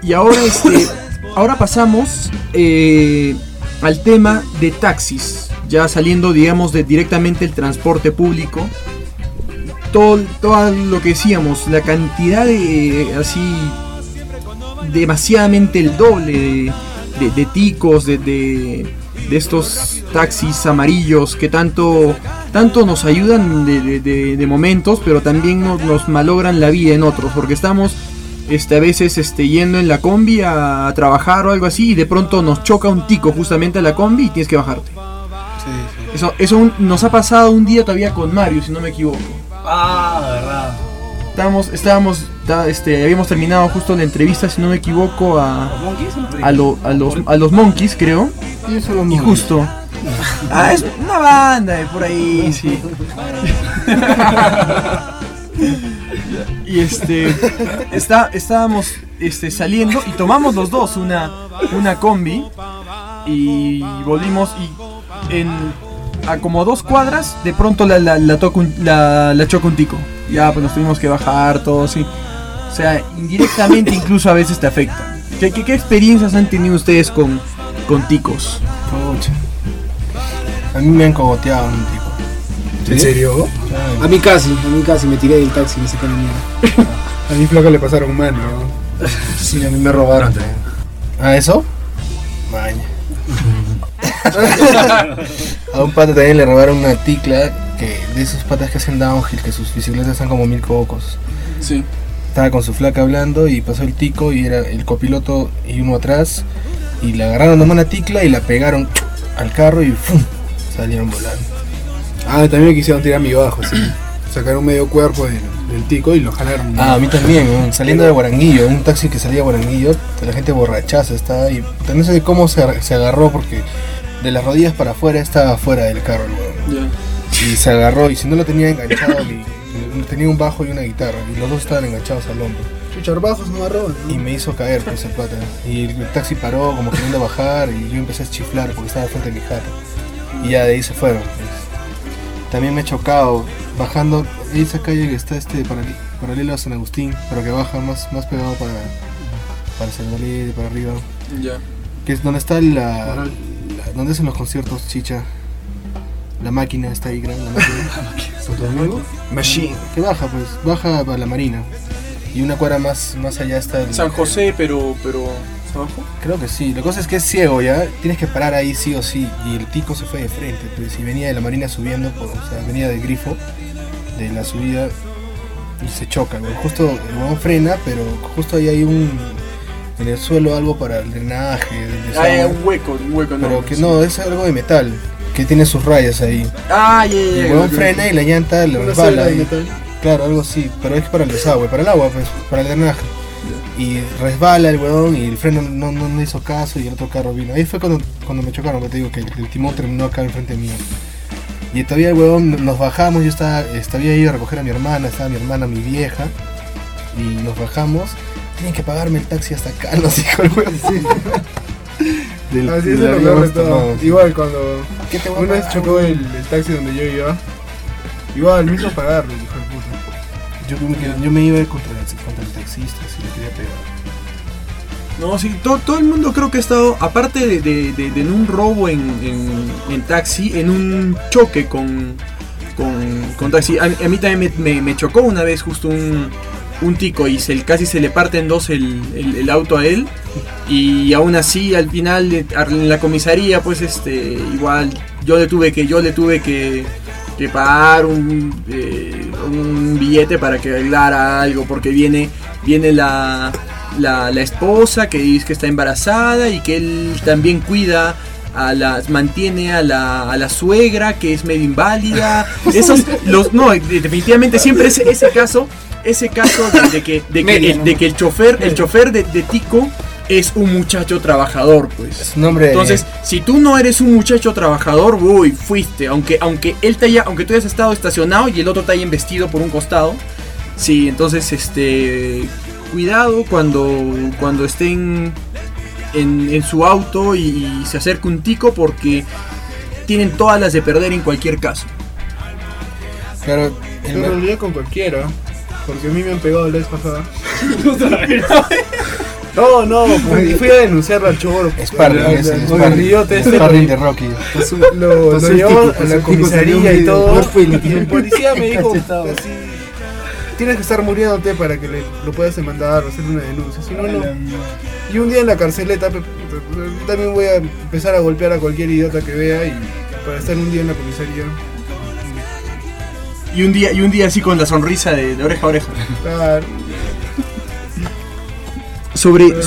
Y ahora ahora pasamos al tema de taxis, ya saliendo, digamos, de directamente el transporte público. Todo lo que decíamos, la cantidad de así demasiadamente el doble de ticos, de estos taxis amarillos que tanto nos ayudan de momentos, pero también nos malogran la vida en otros, porque estamos a veces yendo en la combi a trabajar o algo así, y de pronto nos choca un tico justamente a la combi y tienes que bajarte. Sí. Eso nos ha pasado un día todavía con Mario, si no me equivoco. Verdad. Habíamos terminado justo la entrevista, si no me equivoco, a los Monkeys, creo. Y justo. Es una banda de por ahí, sí. Y estábamos saliendo y tomamos los dos una combi y volvimos, y a como 2 cuadras de pronto la choca un tico. Ya pues nos tuvimos que bajar todos, sí. O sea, indirectamente incluso a veces te afecta. ¿Qué experiencias han tenido ustedes con ticos? Pucha. A mí me han cogoteado un tico. ¿Sí? ¿En serio? Sí. A mí casi me tiré del taxi y me sacaron mierda. A mi flaca le pasaron mal, ¿no? Sí, a mí me robaron también. ¿Ah, eso? Vaya. A un pata también le robaron una ticla, que de esos patas que hacen downhill, que sus bicicletas están como 1000 cocos. Sí. Estaba con su flaca hablando y pasó el tico y era el copiloto y uno atrás, y le agarraron nomás una ticla y la pegaron al carro y ¡fum! Salieron volando. También me quisieron tirar mi bajo, sí. Sacaron medio cuerpo del tico y lo jalaron. A mí también, saliendo de Guaranguillo, un taxi que salía de Guaranguillo, la gente borrachaza estaba, y no sé cómo se agarró, porque de las rodillas para afuera estaba fuera del carro el huevón. Yeah. Y se agarró, y si no lo tenía enganchado, tenía un bajo y una guitarra, y los dos estaban enganchados al hombro. Chuchar bajos no agarró, ¿no? Y me hizo caer pues el pata. Y el taxi paró como queriendo bajar, y yo empecé a chiflar porque estaba frente a mi jato. Y ya de ahí se fueron. Pues. También me he chocado bajando esa calle que está paralelo a San Agustín, pero que baja más pegado para San Valide, para arriba. Ya. Que es donde está donde hacen los conciertos, chicha. La máquina está ahí grande, la máquina. Machine. Que baja para la Marina. Y una cuadra más allá está el San José, pero abajo. Creo que sí. La cosa es que es ciego, ya. Tienes que parar ahí sí o sí. Y el tico se fue de frente. Pues, y venía de la Marina subiendo, venía del grifo de la subida y se choca. ¿No? Justo el huevón frena, pero justo ahí hay en el suelo algo para el drenaje. Hay un hueco. Pero que no, es algo de metal que tiene sus rayas ahí. El huevón frena y la llanta le resbala. Claro, algo así, pero es para el desagüe, para el agua, pues, para el drenaje. Y resbala el huevón y el freno no hizo caso y el otro carro vino. Ahí fue cuando me chocaron, que te digo que el timón terminó acá enfrente mío. Y todavía el huevón, nos bajamos, yo estaba ahí a recoger a mi hermana, estaba mi hermana, mi vieja, y nos bajamos. Tienen que pagarme el taxi hasta acá, nos dijo el huevón. Sí. Así es lo peor de todo. Igual cuando una vez chocó el taxi donde yo iba, igual me hizo pagarlo, dijo el puto. Yo me iba contra el taxista, si le quería pegar. No, sí, todo el mundo creo que ha estado, aparte de en un robo en taxi, en un choque con taxi. A mí también me chocó una vez justo un tico y casi se le parte en dos el auto a él, y aún así al final en la comisaría pues igual yo le tuve que pagar un billete para que arreglara algo, porque viene la esposa que dice que está embarazada y que él también cuida mantiene a la suegra que es medio inválida. Definitivamente siempre ese caso de que el chofer de Tico es un muchacho trabajador, pues. Entonces, si tú no eres un muchacho trabajador, fuiste, aunque tú hayas estado estacionado y el otro te haya embestido por un costado. Sí, entonces cuidado cuando estén en su auto y se acerque un tico, porque tienen todas las de perder en cualquier caso. Claro, en realidad con cualquiera, porque a mí me han pegado la vez pasada. No, fui a denunciarlo al choro. Sparring de Rocky. Lo llevó a la comisaría y todo. Y el policía me dijo así: tienes que estar muriéndote para que lo puedas demandar o hacer una denuncia. Si no, no. Y un día en la carceleta también voy a empezar a golpear a cualquier idiota que vea y para estar un día en la comisaría. Y un día así con la sonrisa de oreja a oreja. Claro. Sobre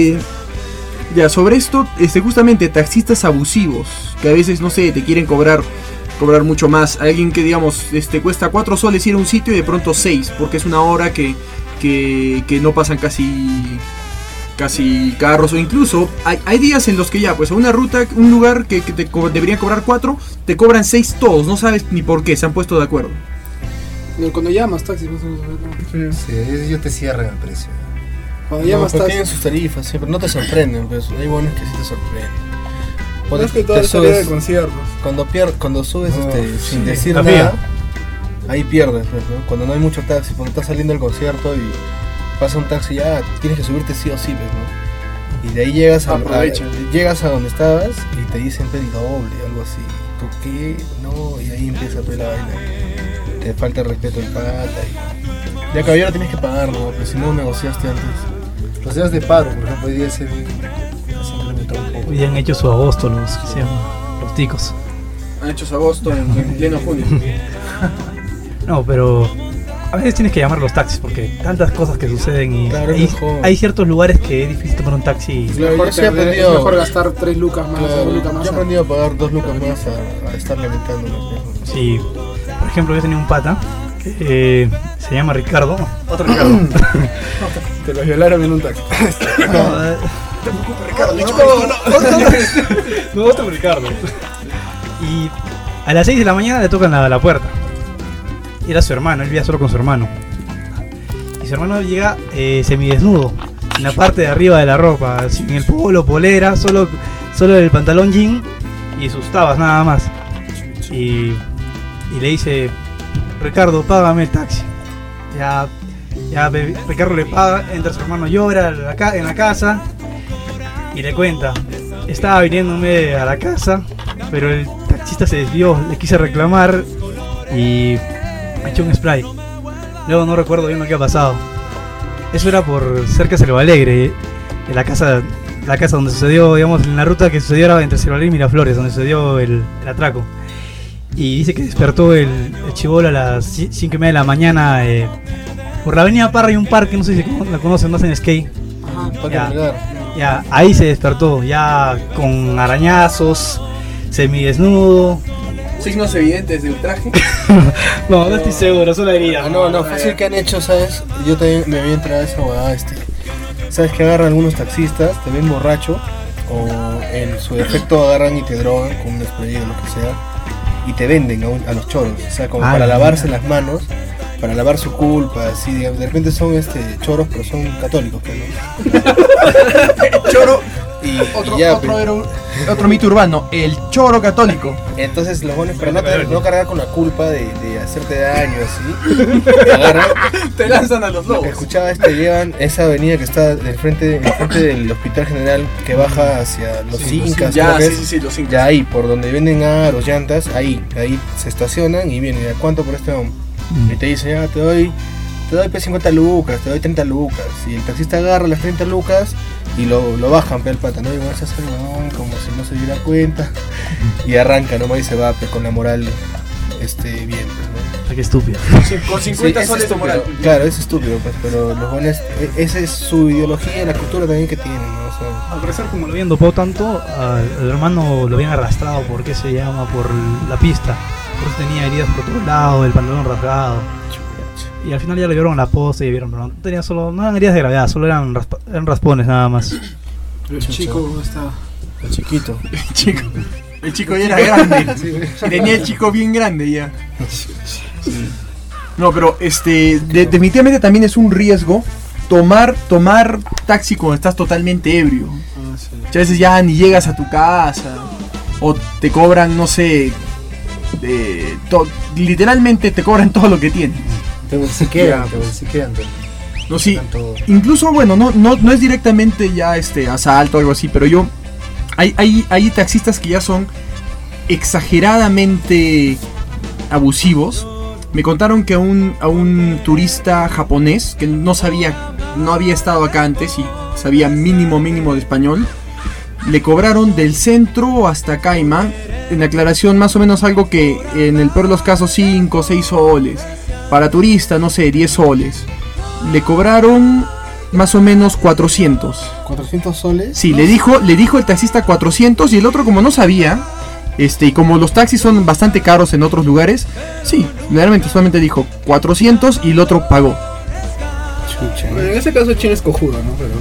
esto, justamente taxistas abusivos que a veces, no sé, te quieren cobrar mucho más. Alguien que, digamos, cuesta 4 soles ir a un sitio y de pronto 6, porque es una hora que no pasan casi carros, o incluso hay días en los que ya, pues a una ruta, un lugar que deberían cobrar 4, te cobran 6 todos, no sabes ni por qué, se han puesto de acuerdo. Cuando llamas taxi, más o menos, ¿no? Sí, ellos te cierran el precio. Cuando llamas taxi, tienen sus tarifas siempre, no te sorprenden, pues hay buenos que sí te sorprenden. No es que todo es salida de conciertos. Cuando subes sin decir nada, ahí pierdes, pues, ¿no? Cuando no hay mucho taxi, cuando estás saliendo del concierto y pasa un taxi, ya tienes que subirte sí o sí, pues, ¿no? Y de ahí llegas a donde estabas y te dicen pedi doble, algo así. ¿Tú qué? No, y ahí empieza a la vaina. Te falta el respeto al pata y ya caballero tienes que pagarlo, pero si no negociaste antes. Los días de paro, por ejemplo, hoy día se implementó un poco. Hoy día han hecho su agosto los ticos. Han hecho su agosto en pleno junio. No, pero a veces tienes que llamar a los taxis porque tantas cosas que suceden y claro, hay ciertos lugares que es difícil tomar un taxi. Claro, es mejor gastar 3 lucas más, claro, 2 lucas más. Yo he aprendido a pagar 2 lucas más a estar lamentando. Sí, por ejemplo, yo tenía un pata que se llama Ricardo. Otro Ricardo. Te lo violaron en un taxi. No, otro Ricardo. Y a las 6 de la mañana le tocan la puerta. Y era su hermano, él vivía solo con su hermano. Y su hermano llega semidesnudo, en la parte de arriba de la ropa, así, en el polo, polera, solo el pantalón jean y sus tabas nada más. Y le dice: Ricardo, págame el taxi. Ya Ricardo le paga, entra su hermano, llora en la casa y le cuenta: estaba viniéndome a la casa, pero el taxista se desvió, le quise reclamar y me echó un spray. Luego no recuerdo bien lo que ha pasado. Eso era por cerca de Cerro Alegre, en la casa donde sucedió, digamos, en la ruta que sucedió era entre Cerro Alegre y Miraflores, donde sucedió el atraco. Y dice que despertó el chibolo a las 5:30 de la mañana por la avenida Parra. Hay un parque, no sé si la conocen, no hacen skate. Ya, ahí se despertó, ya con arañazos, semidesnudo. ¿Signos evidentes de ultraje? No estoy seguro, solo diría. No, fácil que han hecho, ¿sabes? Yo también me había entrado a esa huevada, ¿sabes? Que agarran algunos taxistas, te ven borracho, o en su defecto agarran y te drogan con un spray o lo que sea, y te venden a los choros, o sea, como para lavarse las manos, para lavar su culpa, así, digamos. De repente son choros, pero son católicos, ¿no? Choro. Y otro mito urbano, el choro católico. Entonces los pones para no cargar con la culpa de hacerte daño, así. Agarran, te lanzan a los lobos. Escuchaba, llevan esa avenida que está del frente del Hospital General, que baja hacia los Incas. Ya, sí, los Incas. Ya ahí, por donde venden aros, llantas, ahí se estacionan y vienen. ¿A cuánto por este hombre? Y te dice: ya, te doy 50 lucas, te doy 30 lucas. Y el taxista agarra las 30 lucas y lo bajan, el pata, ¿no? Y vas a hacer como si no se diera cuenta. Y arranca nomás y se va con la moral bien, ¿no? Qué estúpido. Con 50 soles tu moral. Claro, es estúpido, pues, pero los buenos, esa es su ideología y la cultura también que tienen, ¿no? O sea, al parecer, como lo habían dopado tanto, al hermano lo habían arrastrado, por la pista. Por eso tenía heridas por todos lados, el pantalón rasgado. Y al final ya lo llevaron a la posta y vieron, pero no eran heridas de gravedad, solo eran raspones nada más. El chico está. El chiquito. El chico ya era grande. Tenía el chico bien grande ya. No, pero definitivamente también es un riesgo tomar taxi cuando estás totalmente ebrio. A veces ya ni llegas a tu casa o te cobran, no sé, literalmente te cobran todo lo que tienes. Te bolsiquean. No, sí. Tanto- Incluso, bueno, no es directamente ya asalto o algo así, pero yo... Hay taxistas que ya son exageradamente abusivos. Me contaron que a un turista japonés que no había estado acá antes y sabía mínimo de español, le cobraron del centro hasta Caima, en aclaración más o menos algo que en el peor de los casos 5 o 6 soles, para turista no sé, 10 soles. Le cobraron más o menos 400. ¿400 soles? Sí, le dijo el taxista 400 y el otro como no sabía, y como los taxis son bastante caros en otros lugares, sí, realmente solamente dijo 400 y el otro pagó. Chucha. Bueno, en ese caso Chino es cojudo, ¿no? Pero...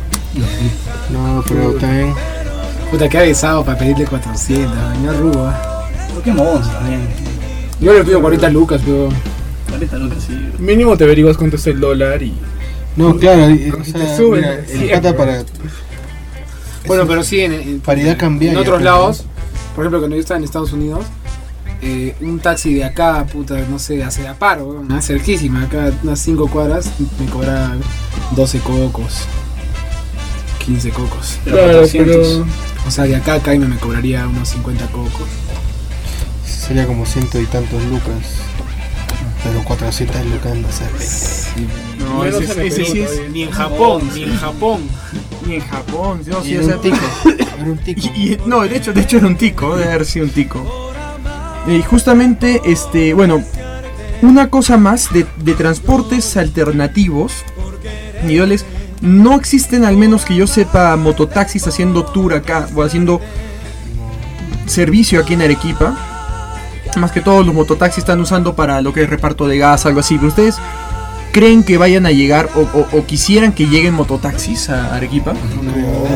No, pero también... Puta, qué avisado para pedirle 400, no rubo. ¿Por qué monstruo también? Yo le pido 40 lucas, pero... 40 lucas, sí. Mínimo te averiguas cuánto es el dólar y... No, claro, Te suben, mira, el siempre. pata para Bueno, pero sí, en paridad cambiaria. en otros pues, lados, por ejemplo, cuando yo estaba en Estados Unidos, un taxi de acá, puta, no sé, hacia Aparo, weón, cerquísima, acá unas 5 cuadras, me cobra 12 cocos, 15 cocos. Claro, 400. pero... O sea, de acá a Caima me cobraría unos 50 cocos. Sería como 100 y tantos lucas. Pero 400 lucas no sé. No, Menos ese en el sí Perú es... todavía. Ni en Japón, ni en Japón. Ni en Japón, no, Y sí, era o sea, un tico. Era un tico. no, de hecho era un tico, debe haber sido un tico. Y justamente, bueno, una cosa más de transportes alternativos, niveles, no existen, al menos que yo sepa, mototaxis haciendo tour acá, o haciendo servicio aquí en Arequipa. Más que todos los mototaxis están usando para lo que es reparto de gas, algo así. ¿Pero ustedes creen que vayan a llegar o quisieran que lleguen mototaxis a Arequipa? No,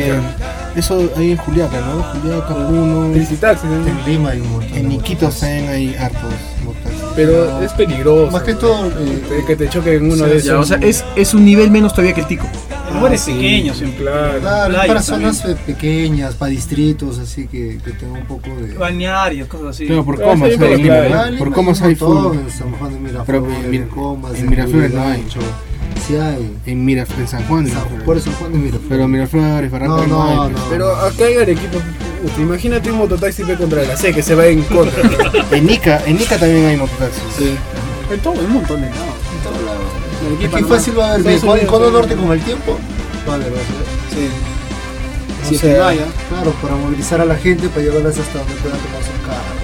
eso ahí en Juliaca, ¿no? Juliaca, Puno. Tricitaxi, ¿no? En Lima hay un montón. En Iquitos también hay hartos mototaxis. Pero es peligroso. Más que todo, Que te choquen uno sí, de ya, esos. O sea, es un nivel menos todavía que el tico. En lugares sí. pequeños, en Claro. claro, playas para también. zonas pequeñas, para distritos, así que tenga un poco de... Balnearios, cosas así. Claro, por Claro, comas sí, por hay la Lima, playa. ¿no? Por comas hay full. En San Juan de Miraflores, Pero en Comas, en Miraflores no hay. Gancho. Sí hay. En San Juan. Por eso Juan de Miraflores. Pero Miraflores, Barranca No, hay. no. Pero acá en Arequipa, puta, imagínate un mototaxi ve contra la C que se va en contra. En Ica también hay mototaxis. Sí. En todo, un montón de lados. En todos lados. En Arequipa Aquí no. fácil va a haber de Estados Unidos, Cono sí. Norte con el tiempo. Vale, va a ser. Sí. O Si es sea, que no haya. Claro, para movilizar a la gente, para llevarlas hasta donde puedan tomar su carro.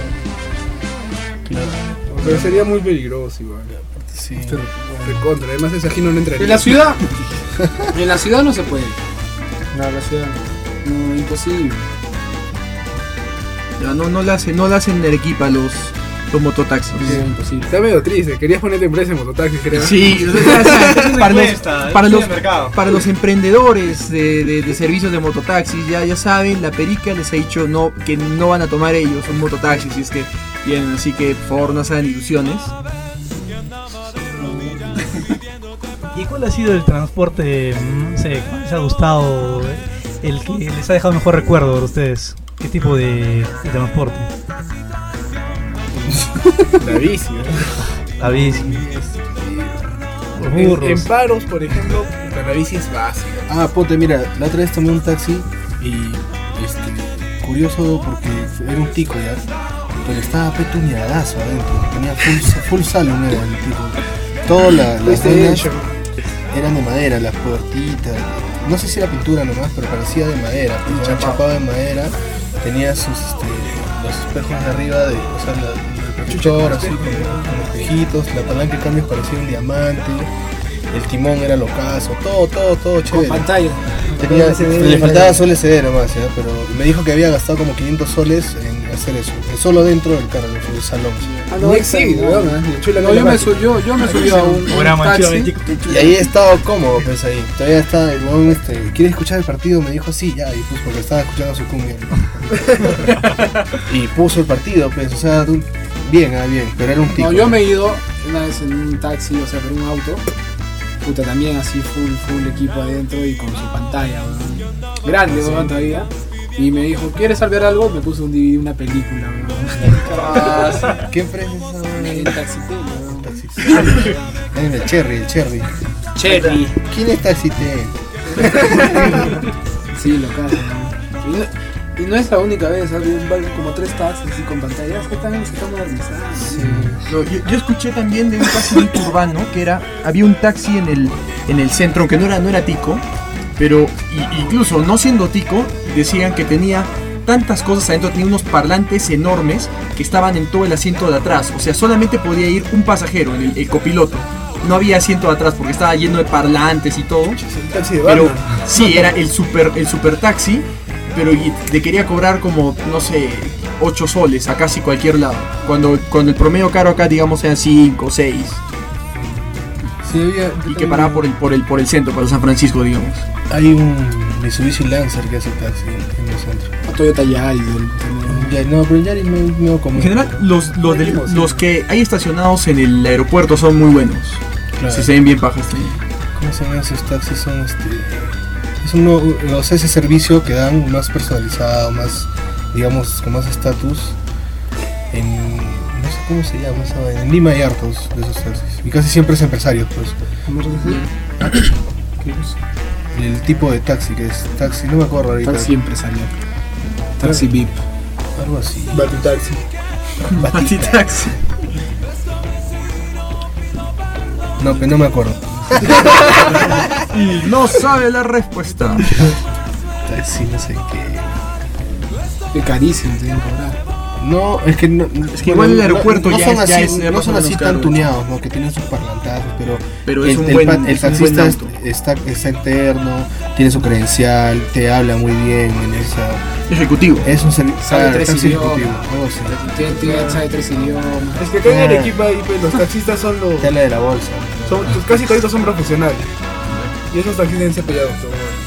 Pero sería muy peligroso igual. Sí. De contra, además ese aquí no entraría. En la ciudad. En la ciudad no se puede. No, la ciudad. No, imposible. Ya, no le hacen en Arequipa los mototaxis. Sí, imposible. Está medio triste, querías ponerte empresa en mototaxi, creo. Sí, o sea, para los mercado. para los emprendedores de servicios de mototaxis, ya saben, la perica les ha dicho que no van a tomar ellos un mototaxi si es que vienen, así que por favor no se hagan ilusiones. ¿Y cuál ha sido el transporte, no sé, cuál les ha gustado, el que les ha dejado mejor recuerdo de ustedes? ¿Qué tipo de transporte? La bici, ¿no? La bici. Los En burros. paros, por ejemplo, la bici es básica. Ah, ponte, mira, la otra vez tomé un taxi y curioso porque era un tico ya, pero estaba petuñadazo adentro, tenía full salón era el tico. Todas las vainas eran de madera, las puertitas, no sé si era pintura nomás, pero parecía de madera, pues, era chapado de madera, tenía sus los espejos de arriba de, o sea, el protector así con espejitos, la palanca de cambios parecía un diamante, el timón era locazo, todo Con chévere. pantalla. Tenía, le faltaba solo SD nomás, ¿ya? Pero me dijo que había gastado como 500 soles en hacer eso, solo dentro del carro, en el salón. Ah, No existe, weón. No, yo me subí a un Programa chido de taxi. TikTok. Y ahí he estado cómodo, pues ahí. Todavía está el huevón ¿quieres escuchar el partido? Me dijo sí, ya, y pues porque estaba escuchando su cumbia. Y puso el partido, pues, o sea, bien, pero era un tico. No, yo me he ido una vez en un taxi, o sea, por un auto. Puta, también así full equipo adentro y con su pantalla, weón. Grande, weón, todavía. Y me dijo, ¿quieres saber algo? Me puso un DVD, una película, weón. ¿Qué empresa es esa, El weón? taxi, weón. El Cherry. Cherry. ¿Quién es Taxite? Sí, local. Y no es la única vez, había como 3 taxis así con pantallas que se están modernizando. No, yo escuché también de un taxi urbano que había un taxi en el centro, aunque no era tico, pero incluso no siendo tico, decían que tenía tantas cosas adentro, tenía unos parlantes enormes que estaban en todo el asiento de atrás, o sea, solamente podía ir un pasajero, el copiloto. No había asiento de atrás porque estaba lleno de parlantes y todo. Pero sí, era el super taxi, pero te quería cobrar como, no sé, 8 soles a casi cualquier lado. Cuando el promedio caro acá, digamos, era 5 o 6. Sí, y que paraba por el centro, por San Francisco, digamos. Hay un Mitsubishi Lancer que hace taxi en el centro. A Toyota Yaris. No, pero Yaris no como. En general, los que hay estacionados en el aeropuerto son muy buenos. Claro. Se ven bien pajas. ¿Cómo se llaman esos taxis? Son ese servicio que dan más personalizado, más, digamos, con más estatus. No sé cómo se llama esa vaina. En Lima hay hartos de esos taxis. Y casi siempre es empresarios, pues. El tipo de taxi que es taxi, no me acuerdo ahorita. Taxi empresarial. Taxi VIP. Algo así. Batitaxi. Batitaxi. No, pero no me acuerdo. Y no sabe la respuesta. Taxi, no sé qué. Qué carísimo tienen que cobrar. No, es que no, es que igual el aeropuerto no ya son es así, no son así tan tuneados, ¿no? Que tienen sus parlantazos, pero es el taxista está interno, tiene su credencial, te habla muy bien en esa. Ejecutivo. Es un servicio ejecutivo, algo así. Sabe 3 idiomas. Es que acá en Arequipa los taxistas son los. Tela de la bolsa. Casi todos son profesionales. Y esos taxistas deben ser pellados.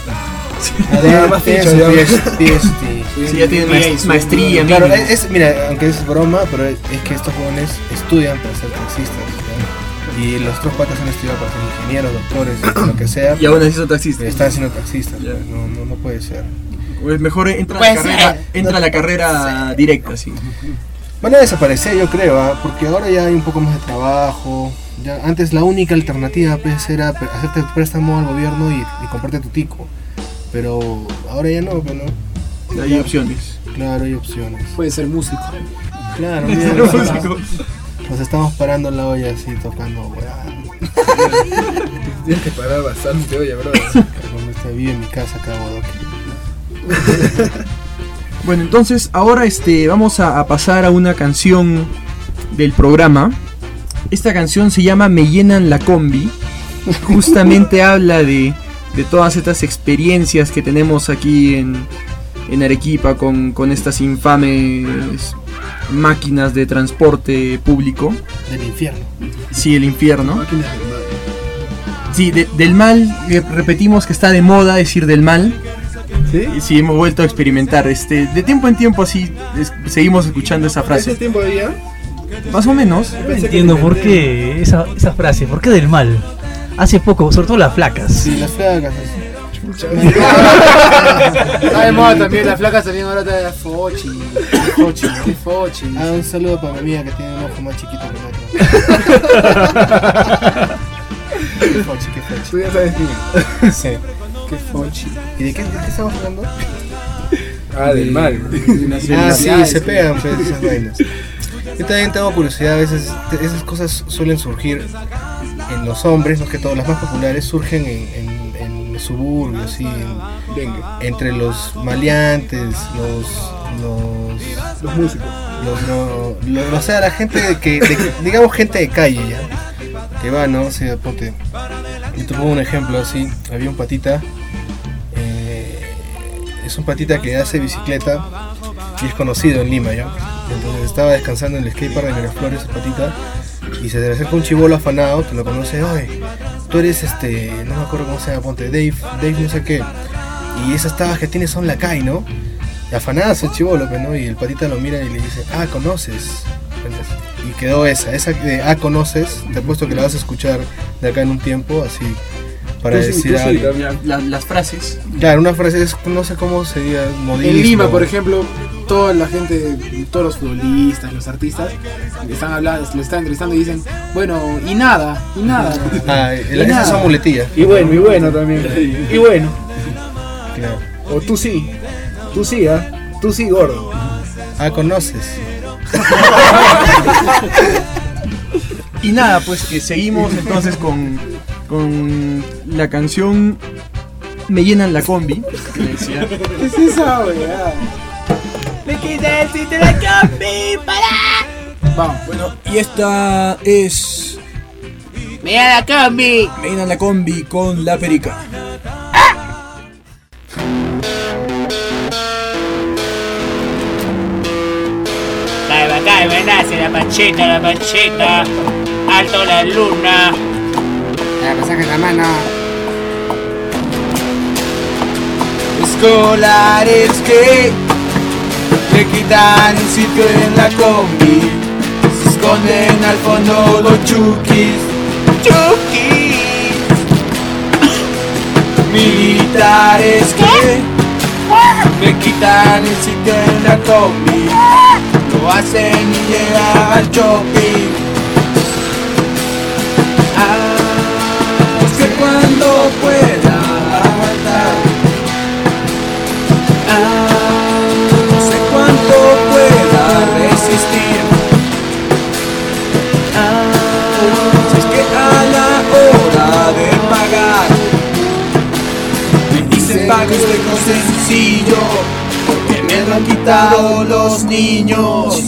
Sí, ya tienen maestría. Claro, mira, aunque es broma, pero es que estos jóvenes estudian para ser taxistas, ¿no? Y los otros patas han estudiado para ser ingenieros, doctores, lo que sea. Y aún así son taxistas. Están siendo taxistas, no puede ser. Pues mejor entra a la carrera directa, sí. Van a desaparecer, yo creo, porque ahora ya hay un poco más de trabajo. Ya, antes la única alternativa pues, era hacerte préstamo al gobierno y comprarte tu tico. Pero ahora ya no, pues no. Hay opciones. Claro, hay opciones. Puede ser músico. Claro, mira, nos estamos parando en la olla así, tocando, weá. Tienes que parar bastante olla, bro. Como vive en mi casa acá, weón. Bueno, entonces ahora vamos a pasar a una canción del programa. Esta canción se llama Me llenan la combi. Justamente habla de todas estas experiencias que tenemos aquí en Arequipa con estas infames máquinas de transporte público. Del infierno. Sí, el infierno. Máquinas del mal. Sí, del mal, repetimos que está de moda decir del mal. ¿Sí? Sí, hemos vuelto a experimentar. De tiempo en tiempo así seguimos escuchando esa frase. ¿Ese tiempo había? Más o menos. No entiendo por qué esa frase, ¿por qué del mal? Hace poco, sobre todo las flacas. Sí, las flacas. Está de moda también, las flacas también ahora te da Fochi. Un saludo para mi amiga que tiene un ojo más chiquito que el otro. Qué Fochi. Tú ya sabes quién. Sí. Qué Fochi. ¿Y de qué estamos hablando? Del mal. Sí, se pegan pues, esas vainas. Yo también tengo curiosidad, a veces esas cosas suelen surgir en los hombres, no que todas las más populares surgen en suburbios, ¿sí? Entre los maleantes, los músicos. O sea, la gente digamos gente de calle ya, que va, ¿no? O sea, ponte, yo te pongo un ejemplo así, había un patita, es un patita que hace bicicleta y es conocido en Lima, ¿ya? Entonces estaba descansando en el skatepark de Miraflores, esa patita, y se le acerca un chibolo afanado que lo conoce. Oye, tú eres no me acuerdo cómo se llama, ponte, Dave no sé qué, y esas tabas que tienes son Lacay, ¿no? Y afanadas el chibolo, ¿no? Y el patita lo mira y le dice, ¿conoces? Y quedó esa de ¿conoces? Te apuesto que la vas a escuchar de acá en un tiempo, así, para decir algo. Las frases. Claro, una frase es, no sé cómo sería, modismo. En Lima, por ejemplo, toda la gente, todos los futbolistas, los artistas, le están hablando, le están entrevistando y dicen, bueno, y nada. Esas son muletillas. Y bueno también. Y bueno. Claro. O tú sí, tú sí, gordo. Conoces. Y nada, pues que seguimos entonces con la canción Me llenan la combi, que decía. ¿Qué es esa, weá? Me quité el sitio de la combi, para. Vamos. Bueno, y esta es Me da la combi. Me llenan la combi con La Perica. Cae, nace la panchita, alto la luna. Ya, me sacan la mano. Escolares que le quitan el sitio en la combi, se esconden al fondo los chukis. Militares que me quitan el sitio en la combi, lo hacen y llegan al shopping. Es que cuando pueda aguantar, no sé cuánto pueda resistir. Si es que a la hora de pagar me dicen pague usted con sencillo, porque me lo han quitado los niños.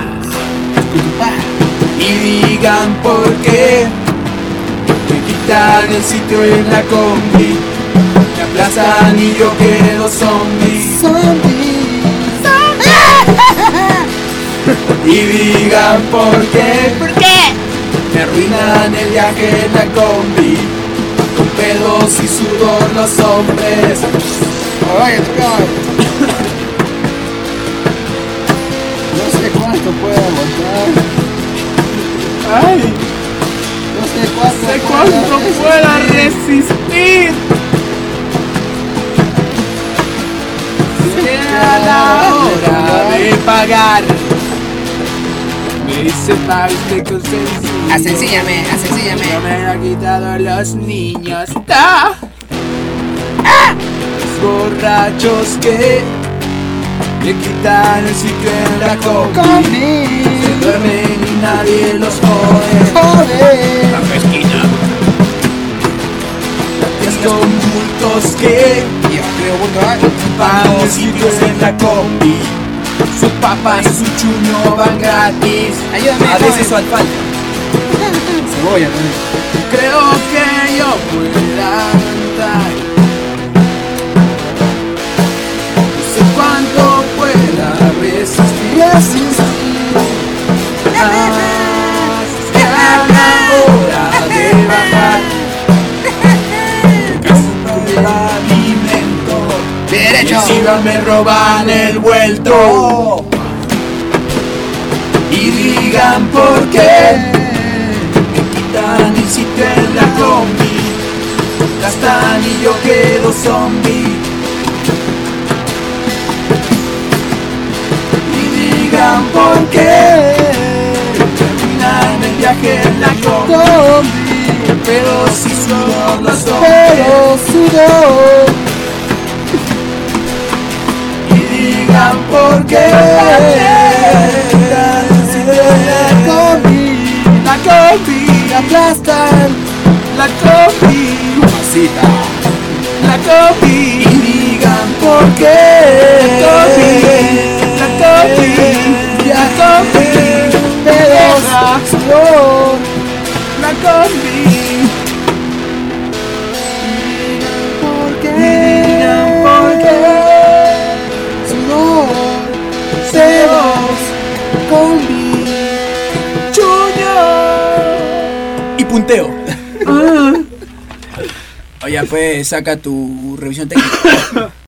Y digan por qué me quitan el sitio en la combi, me aplazan y yo quedo zombie. Y digan por qué me arruinan el viaje en la combi, con pedos y sudor los hombres. No sé cuánto puedo aguantar. Ay, No sé cuánto pueda resistir. Llega la hora de pagar, me dice pague usted con sencillo. Sencillame. No me lo han quitado los niños. Los borrachos que le quitan el sitio en la combi, se duermen y nadie los jode. La pesquina. Con bultos que pagan sitios en la combi, su papa y su chuño van gratis. Ayúdame, a veces su alfalfa. Cebolla también. Creo que yo pueda aguantar, no sé cuánto pueda resistir. Es la hora de bajar, el alimento, Derecho. encima me roban el vuelto. Y digan por qué me quitan el sitio en la combi, gastan y yo quedo zombie. Y digan por qué terminan el viaje en la combi, pero si sudor los hombres. Y digan por qué la combi, la aplastan, la combi, la combi. Y digan por qué la combi, pedosa, sudor, la combi. ¿Por qué? Sudor, pedos, combi, chuño y punteo. Oye, pues saca tu revisión técnica.